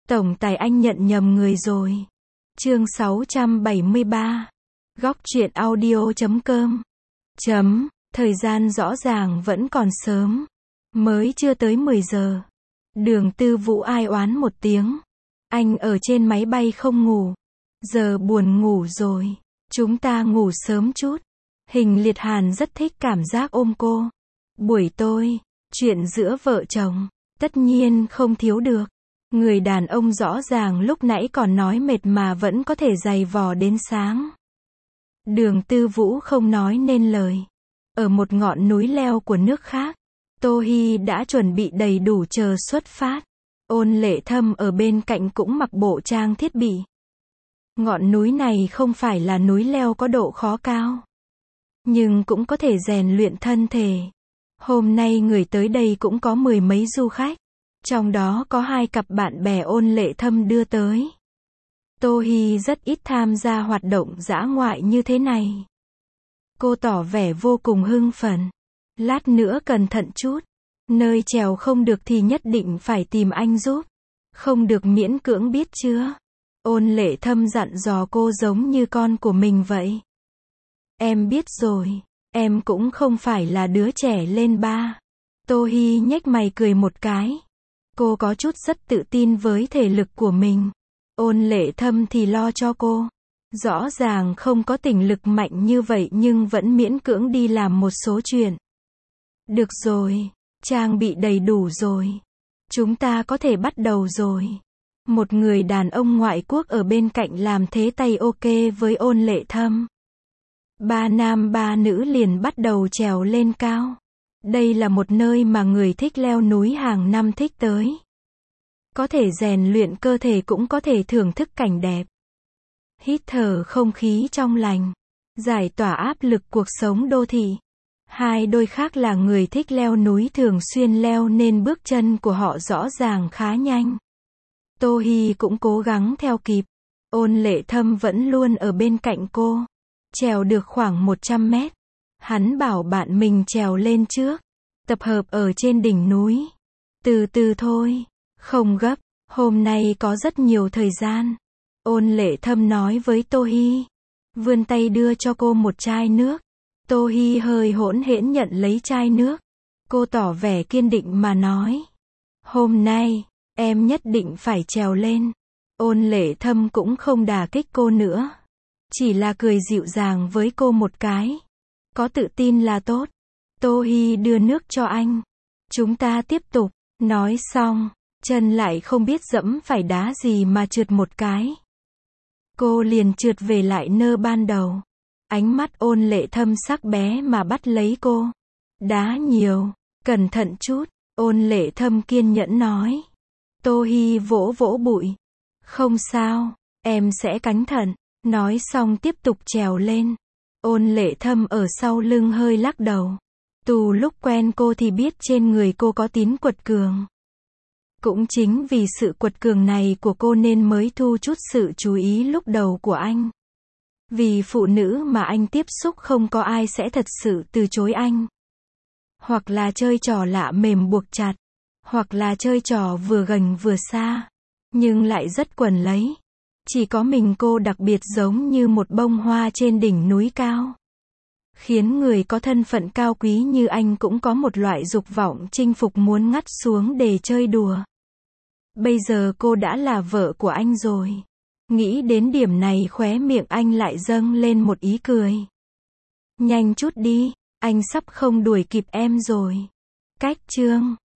Tổng tài anh nhận nhầm người rồi. Chương 673. Góc truyện audio.com. Thời gian rõ ràng vẫn còn sớm. Mới chưa tới 10 giờ. Đường Tư Vũ ai oán một tiếng. Anh ở trên máy bay không ngủ. Giờ buồn ngủ rồi. Chúng ta ngủ sớm chút. Hình Liệt Hàn rất thích cảm giác ôm cô. Buổi tối, chuyện giữa vợ chồng, tất nhiên không thiếu được. Người đàn ông rõ ràng lúc nãy còn nói mệt mà vẫn có thể giày vò đến sáng. Đường Tư Vũ không nói nên lời. Ở một ngọn núi leo của nước khác, Tô Hi đã chuẩn bị đầy đủ chờ xuất phát. Ôn Lệ Thâm ở bên cạnh cũng mặc bộ trang thiết bị. Ngọn núi này không phải là núi leo có độ khó cao, nhưng cũng có thể rèn luyện thân thể. Hôm nay người tới đây cũng có 10 mấy du khách. Trong đó có 2 cặp bạn bè Ôn Lệ Thâm đưa tới. Tô Hi rất ít tham gia hoạt động dã ngoại như thế này. Cô tỏ vẻ vô cùng hưng phấn. Lát nữa cẩn thận chút. Nơi trèo không được thì nhất định phải tìm anh giúp. Không được miễn cưỡng biết chưa? Ôn Lệ Thâm dặn dò cô giống như con của mình vậy. Em biết rồi. Em cũng không phải là đứa trẻ lên ba. Tô Hi nhếch mày cười một cái. Cô có chút rất tự tin với thể lực của mình. Ôn Lệ Thâm thì lo cho cô. Rõ ràng không có tình lực mạnh như vậy nhưng vẫn miễn cưỡng đi làm một số chuyện. Được rồi, trang bị đầy đủ rồi. Chúng ta có thể bắt đầu rồi. Một người đàn ông ngoại quốc ở bên cạnh làm thế tay ok với Ôn Lệ Thâm. 3 nam 3 nữ liền bắt đầu trèo lên cao. Đây là một nơi mà người thích leo núi hàng năm thích tới. Có thể rèn luyện cơ thể cũng có thể thưởng thức cảnh đẹp. Hít thở không khí trong lành. Giải tỏa áp lực cuộc sống đô thị. Hai đôi khác là người thích leo núi thường xuyên leo nên bước chân của họ rõ ràng khá nhanh. Tô Hi cũng cố gắng theo kịp. Ôn Lệ Thâm vẫn luôn ở bên cạnh cô. Trèo được khoảng 100 mét. Hắn bảo bạn mình trèo lên trước. Tập hợp ở trên đỉnh núi. Từ từ thôi. Không gấp. Hôm nay có rất nhiều thời gian. Ôn Lệ Thâm nói với Tô Hi. Vươn tay đưa cho cô một chai nước. Tô Hi hơi hỗn hển nhận lấy chai nước. Cô tỏ vẻ kiên định mà nói. Hôm nay, em nhất định phải trèo lên. Ôn Lệ Thâm cũng không đả kích cô nữa. Chỉ là cười dịu dàng với cô một cái. Có tự tin là tốt. Tô Hi đưa nước cho anh. Chúng ta tiếp tục. Nói xong, chân lại không biết dẫm phải đá gì mà trượt một cái. Cô liền trượt về lại nơi ban đầu. Ánh mắt Ôn Lệ Thâm sắc bé mà bắt lấy cô. Đá nhiều, cẩn thận chút. Ôn Lệ Thâm kiên nhẫn nói. Tô Hi vỗ vỗ bụi. Không sao, em sẽ cẩn thận. Nói xong tiếp tục trèo lên. Ôn Lệ Thâm ở sau lưng hơi lắc đầu. Từ lúc quen cô thì biết trên người cô có tín quật cường. Cũng chính vì sự quật cường này của cô nên mới thu chút sự chú ý lúc đầu của anh. Vì phụ nữ mà anh tiếp xúc không có ai sẽ thật sự từ chối anh. Hoặc là chơi trò lạ mềm buộc chặt. Hoặc là chơi trò vừa gần vừa xa. Nhưng lại rất quần lấy. Chỉ có mình cô đặc biệt giống như một bông hoa trên đỉnh núi cao. Khiến người có thân phận cao quý như anh cũng có một loại dục vọng chinh phục muốn ngắt xuống để chơi đùa. Bây giờ cô đã là vợ của anh rồi. Nghĩ đến điểm này khóe miệng anh lại dâng lên một ý cười. Nhanh chút đi, anh sắp không đuổi kịp em rồi. Cách chương